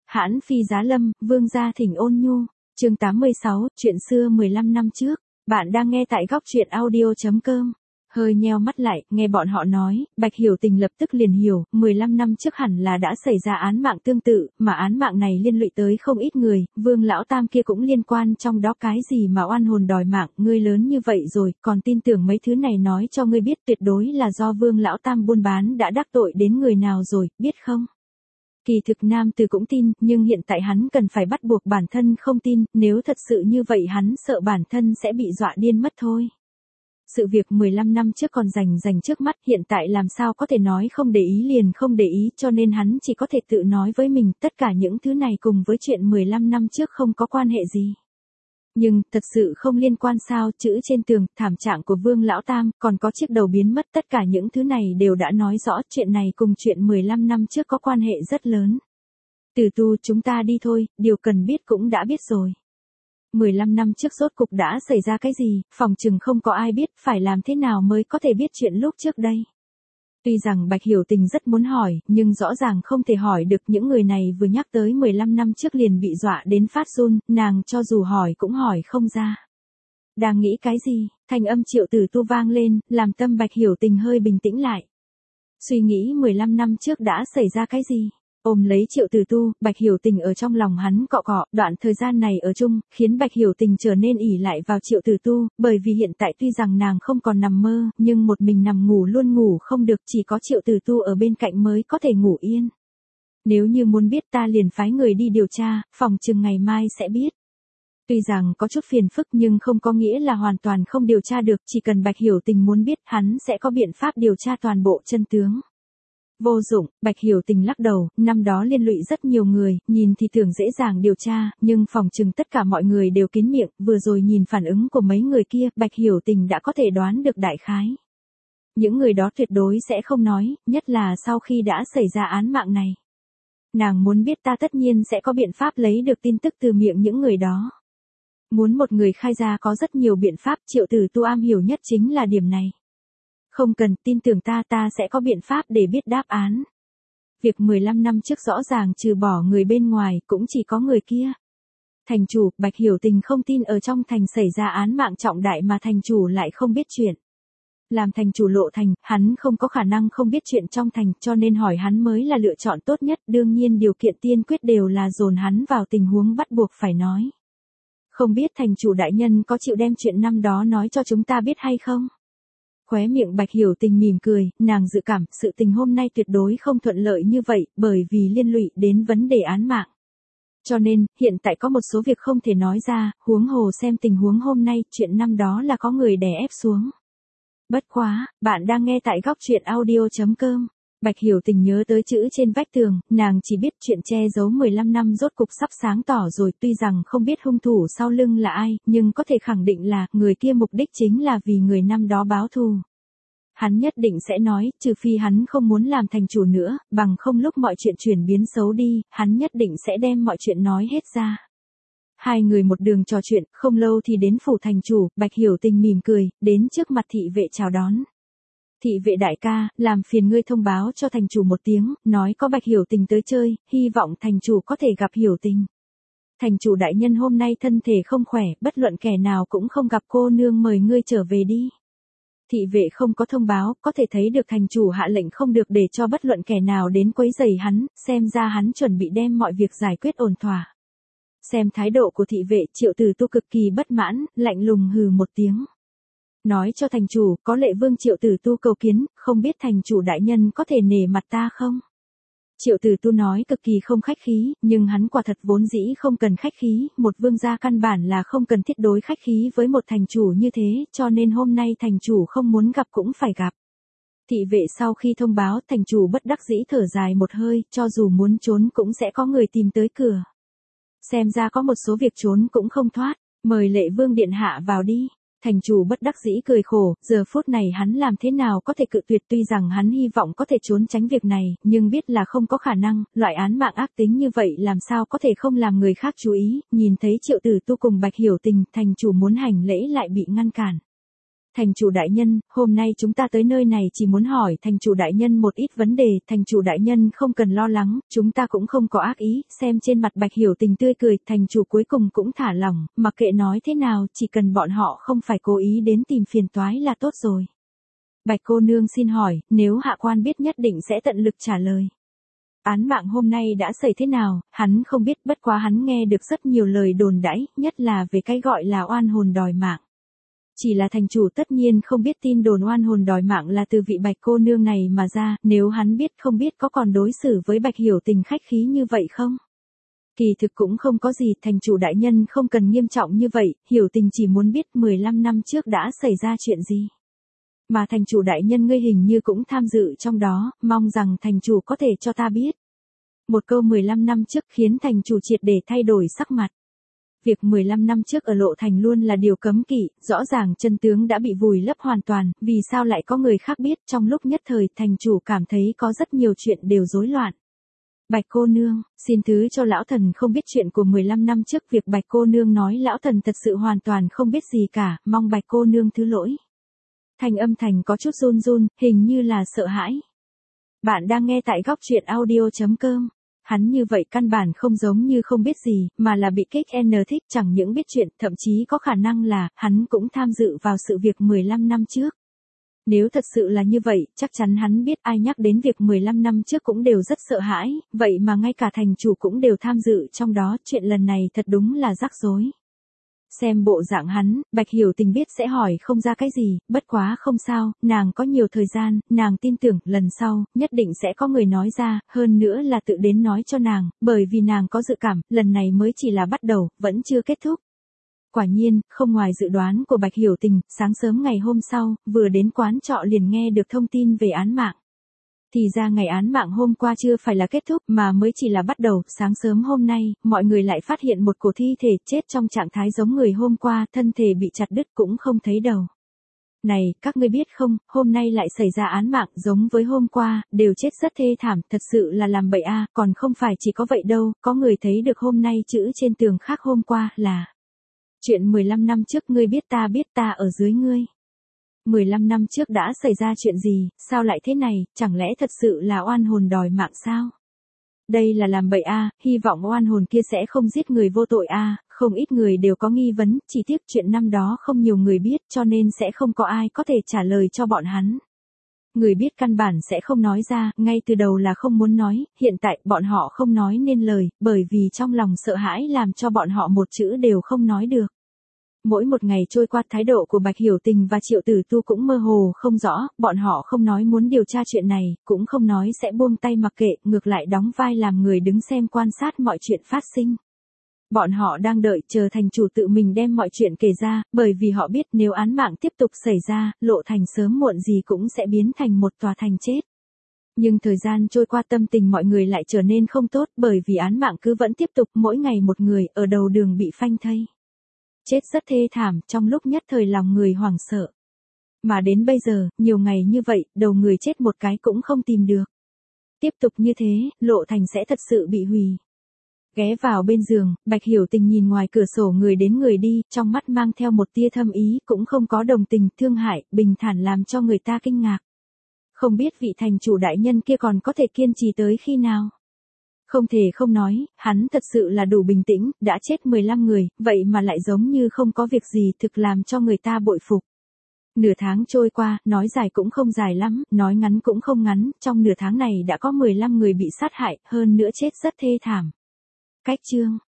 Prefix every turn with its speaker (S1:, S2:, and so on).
S1: Hãn phi giá lâm, vương gia thỉnh ôn nhu. Chương 86, chuyện xưa 15 năm trước. Bạn đang nghe tại góc truyện audio.com. Hơi nheo mắt lại, nghe bọn họ nói, Bạch Hiểu Tình lập tức liền hiểu, 15 năm trước hẳn là đã xảy ra án mạng tương tự, mà án mạng này liên lụy tới không ít người, Vương lão tam kia cũng liên quan, trong đó cái gì mà oan hồn đòi mạng, ngươi lớn như vậy rồi, còn tin tưởng mấy thứ này nói cho ngươi biết tuyệt đối là do Vương lão tam buôn bán đã đắc tội đến người nào rồi, biết không? Kỳ thực nam từ cũng tin, nhưng hiện tại hắn cần phải bắt buộc bản thân không tin, nếu thật sự như vậy hắn sợ bản thân sẽ bị dọa điên mất thôi. Sự việc 15 năm trước còn rành trước mắt, hiện tại làm sao có thể nói không để ý liền không để ý, cho nên hắn chỉ có thể tự nói với mình, tất cả những thứ này cùng với chuyện 15 năm trước không có quan hệ gì. Nhưng, thật sự không liên quan sao, chữ trên tường, thảm trạng của Vương lão tam, còn có chiếc đầu biến mất, tất cả những thứ này đều đã nói rõ, chuyện này cùng chuyện 15 năm trước có quan hệ rất lớn. Từ tu chúng ta đi thôi, điều cần biết cũng đã biết rồi. 15 năm trước rốt cục đã xảy ra cái gì, phòng chừng không có ai biết, phải làm thế nào mới có thể biết chuyện lúc trước đây. Tuy rằng Bạch Hiểu Tình rất muốn hỏi, nhưng rõ ràng không thể hỏi được, những người này vừa nhắc tới 15 năm trước liền bị dọa đến phát run, nàng cho dù hỏi cũng hỏi không ra. Đang nghĩ cái gì, thanh âm Triệu Tử Tu vang lên, làm tâm Bạch Hiểu Tình hơi bình tĩnh lại. Suy nghĩ 15 năm trước đã xảy ra cái gì? Ôm lấy Triệu Tử Tu, Bạch Hiểu Tình ở trong lòng hắn cọ cọ, đoạn thời gian này ở chung, khiến Bạch Hiểu Tình trở nên ỷ lại vào Triệu Tử Tu, bởi vì hiện tại tuy rằng nàng không còn nằm mơ, nhưng một mình nằm ngủ luôn ngủ không được, chỉ có Triệu Tử Tu ở bên cạnh mới có thể ngủ yên. Nếu như muốn biết ta liền phái người đi điều tra, phòng chừng ngày mai sẽ biết. Tuy rằng có chút phiền phức nhưng không có nghĩa là hoàn toàn không điều tra được, chỉ cần Bạch Hiểu Tình muốn biết hắn sẽ có biện pháp điều tra toàn bộ chân tướng. Vô dụng, Bạch Hiểu Tình lắc đầu, năm đó liên lụy rất nhiều người, nhìn thì tưởng dễ dàng điều tra, nhưng phòng chừng tất cả mọi người đều kín miệng, vừa rồi nhìn phản ứng của mấy người kia, Bạch Hiểu Tình đã có thể đoán được đại khái. Những người đó tuyệt đối sẽ không nói, nhất là sau khi đã xảy ra án mạng này. Nàng muốn biết ta tất nhiên sẽ có biện pháp lấy được tin tức từ miệng những người đó. Muốn một người khai ra có rất nhiều biện pháp, Triệu Tử Tu am hiểu nhất chính là điểm này. Không cần, tin tưởng ta sẽ có biện pháp để biết đáp án. Việc 15 năm trước rõ ràng trừ bỏ người bên ngoài, cũng chỉ có người kia. Thành chủ, Bạch Hiểu Tình không tin ở trong thành xảy ra án mạng trọng đại mà thành chủ lại không biết chuyện. Làm thành chủ lộ thành, hắn không có khả năng không biết chuyện trong thành, cho nên hỏi hắn mới là lựa chọn tốt nhất, đương nhiên điều kiện tiên quyết đều là dồn hắn vào tình huống bắt buộc phải nói. Không biết thành chủ đại nhân có chịu đem chuyện năm đó nói cho chúng ta biết hay không? Khóe miệng Bạch Hiểu Tình mỉm cười, nàng dự cảm sự tình hôm nay tuyệt đối không thuận lợi như vậy, bởi vì liên lụy đến vấn đề án mạng. Cho nên, hiện tại có một số việc không thể nói ra, huống hồ xem tình huống hôm nay, chuyện năm đó là có người đè ép xuống. Bất quá, bạn đang nghe tại góc truyện audio.com. Bạch Hiểu Tình nhớ tới chữ trên vách tường, nàng chỉ biết chuyện che giấu 15 năm rốt cục sắp sáng tỏ rồi, tuy rằng không biết hung thủ sau lưng là ai, nhưng có thể khẳng định là, người kia mục đích chính là vì người năm đó báo thù. Hắn nhất định sẽ nói, trừ phi hắn không muốn làm thành chủ nữa, bằng không lúc mọi chuyện chuyển biến xấu đi, hắn nhất định sẽ đem mọi chuyện nói hết ra. Hai người một đường trò chuyện, không lâu thì đến phủ thành chủ, Bạch Hiểu Tình mỉm cười, đến trước mặt thị vệ chào đón. Thị vệ đại ca, làm phiền ngươi thông báo cho thành chủ một tiếng, nói có Bạch Hiểu Tình tới chơi, hy vọng thành chủ có thể gặp Hiểu Tình. Thành chủ đại nhân hôm nay thân thể không khỏe, bất luận kẻ nào cũng không gặp cô nương, mời ngươi trở về đi. Thị vệ không có thông báo, có thể thấy được thành chủ hạ lệnh không được để cho bất luận kẻ nào đến quấy rầy hắn, xem ra hắn chuẩn bị đem mọi việc giải quyết ổn thỏa. Xem thái độ của thị vệ, Triệu Tử Tu cực kỳ bất mãn, lạnh lùng hừ một tiếng. Nói cho thành chủ, có lệ vương Triệu Tử Tu cầu kiến, không biết thành chủ đại nhân có thể nể mặt ta không? Triệu Tử Tu nói cực kỳ không khách khí, nhưng hắn quả thật vốn dĩ không cần khách khí, một vương gia căn bản là không cần thiết đối khách khí với một thành chủ như thế, cho nên hôm nay thành chủ không muốn gặp cũng phải gặp. Thị vệ sau khi thông báo, thành chủ bất đắc dĩ thở dài một hơi, cho dù muốn trốn cũng sẽ có người tìm tới cửa. Xem ra có một số việc trốn cũng không thoát, mời lệ vương điện hạ vào đi. Thành chủ bất đắc dĩ cười khổ, giờ phút này hắn làm thế nào có thể cự tuyệt, tuy rằng hắn hy vọng có thể trốn tránh việc này, nhưng biết là không có khả năng, loại án mạng ác tính như vậy làm sao có thể không làm người khác chú ý, nhìn thấy Triệu Tử Tu cùng Bạch Hiểu Tình, thành chủ muốn hành lễ lại bị ngăn cản. Thành chủ đại nhân, hôm nay chúng ta tới nơi này chỉ muốn hỏi thành chủ đại nhân một ít vấn đề, thành chủ đại nhân không cần lo lắng, chúng ta cũng không có ác ý, xem trên mặt Bạch Hiểu Tình tươi cười, thành chủ cuối cùng cũng thả lỏng, mặc kệ nói thế nào, chỉ cần bọn họ không phải cố ý đến tìm phiền toái là tốt rồi. Bạch cô nương xin hỏi, nếu hạ quan biết nhất định sẽ tận lực trả lời. Án mạng hôm nay đã xảy thế nào, hắn không biết, bất quá hắn nghe được rất nhiều lời đồn đãi, nhất là về cái gọi là oan hồn đòi mạng. Chỉ là thành chủ tất nhiên không biết tin đồn oan hồn đòi mạng là từ vị Bạch cô nương này mà ra, nếu hắn biết không biết có còn đối xử với Bạch Hiểu Tình khách khí như vậy không? Kỳ thực cũng không có gì, thành chủ đại nhân không cần nghiêm trọng như vậy, Hiểu Tình chỉ muốn biết 15 năm trước đã xảy ra chuyện gì. Mà thành chủ đại nhân ngươi hình như cũng tham dự trong đó, mong rằng thành chủ có thể cho ta biết. Một câu 15 năm trước khiến thành chủ triệt để thay đổi sắc mặt. Việc 15 năm trước ở Lộ Thành luôn là điều cấm kỵ, rõ ràng chân tướng đã bị vùi lấp hoàn toàn, vì sao lại có người khác biết, trong lúc nhất thời thành chủ cảm thấy có rất nhiều chuyện đều rối loạn. Bạch cô nương, xin thứ cho lão thần không biết chuyện của 15 năm trước, việc Bạch cô nương nói lão thần thật sự hoàn toàn không biết gì cả, mong Bạch cô nương thứ lỗi. Thanh âm Thành có chút run run, hình như là sợ hãi. Bạn đang nghe tại góc truyện audio.com. Hắn như vậy căn bản không giống như không biết gì, mà là bị kích N thích, chẳng những biết chuyện, thậm chí có khả năng là, hắn cũng tham dự vào sự việc 15 năm trước. Nếu thật sự là như vậy, chắc chắn hắn biết ai nhắc đến việc 15 năm trước cũng đều rất sợ hãi, vậy mà ngay cả thành chủ cũng đều tham dự trong đó, chuyện lần này thật đúng là rắc rối. Xem bộ dạng hắn, Bạch Hiểu Tình biết sẽ hỏi không ra cái gì, bất quá không sao, nàng có nhiều thời gian, nàng tin tưởng, lần sau, nhất định sẽ có người nói ra, hơn nữa là tự đến nói cho nàng, bởi vì nàng có dự cảm, lần này mới chỉ là bắt đầu, vẫn chưa kết thúc. Quả nhiên, không ngoài dự đoán của Bạch Hiểu Tình, sáng sớm ngày hôm sau, vừa đến quán trọ liền nghe được thông tin về án mạng. Thì ra ngày án mạng hôm qua chưa phải là kết thúc mà mới chỉ là bắt đầu, sáng sớm hôm nay, mọi người lại phát hiện một cổ thi thể chết trong trạng thái giống người hôm qua, thân thể bị chặt đứt cũng không thấy đầu. Này, các ngươi biết không, hôm nay lại xảy ra án mạng giống với hôm qua, đều chết rất thê thảm, thật sự là làm bậy a, còn không phải chỉ có vậy đâu, có người thấy được hôm nay chữ trên tường khác hôm qua là chuyện 15 năm trước ngươi biết ta ở dưới ngươi. 15 năm trước đã xảy ra chuyện gì, sao lại thế này, chẳng lẽ thật sự là oan hồn đòi mạng sao? Đây là làm bậy a, hy vọng oan hồn kia sẽ không giết người vô tội a, không ít người đều có nghi vấn, chỉ tiếc chuyện năm đó không nhiều người biết cho nên sẽ không có ai có thể trả lời cho bọn hắn. Người biết căn bản sẽ không nói ra, ngay từ đầu là không muốn nói, hiện tại bọn họ không nói nên lời, bởi vì trong lòng sợ hãi làm cho bọn họ một chữ đều không nói được. Mỗi một ngày trôi qua, thái độ của Bạch Hiểu Tình và Triệu Tử Tu cũng mơ hồ không rõ, bọn họ không nói muốn điều tra chuyện này, cũng không nói sẽ buông tay mặc kệ, ngược lại đóng vai làm người đứng xem quan sát mọi chuyện phát sinh. Bọn họ đang đợi chờ thành chủ tự mình đem mọi chuyện kể ra, bởi vì họ biết nếu án mạng tiếp tục xảy ra, Lộ Thành sớm muộn gì cũng sẽ biến thành một tòa thành chết. Nhưng thời gian trôi qua, tâm tình mọi người lại trở nên không tốt, bởi vì án mạng cứ vẫn tiếp tục, mỗi ngày một người ở đầu đường bị phanh thây. Chết rất thê thảm, trong lúc nhất thời lòng người hoảng sợ. Mà đến bây giờ, nhiều ngày như vậy, đầu người chết một cái cũng không tìm được. Tiếp tục như thế, Lộ Thành sẽ thật sự bị hủy. Ghé vào bên giường, Bạch Hiểu Tình nhìn ngoài cửa sổ người đến người đi, trong mắt mang theo một tia thâm ý, cũng không có đồng tình, thương hại, bình thản làm cho người ta kinh ngạc. Không biết vị thành chủ đại nhân kia còn có thể kiên trì tới khi nào. Không thể không nói, hắn thật sự là đủ bình tĩnh, đã chết 15 người, vậy mà lại giống như không có việc gì, thực làm cho người ta bội phục. Nửa tháng trôi qua, nói dài cũng không dài lắm, nói ngắn cũng không ngắn, trong nửa tháng này đã có 15 người bị sát hại, hơn nữa chết rất thê thảm. Cách chương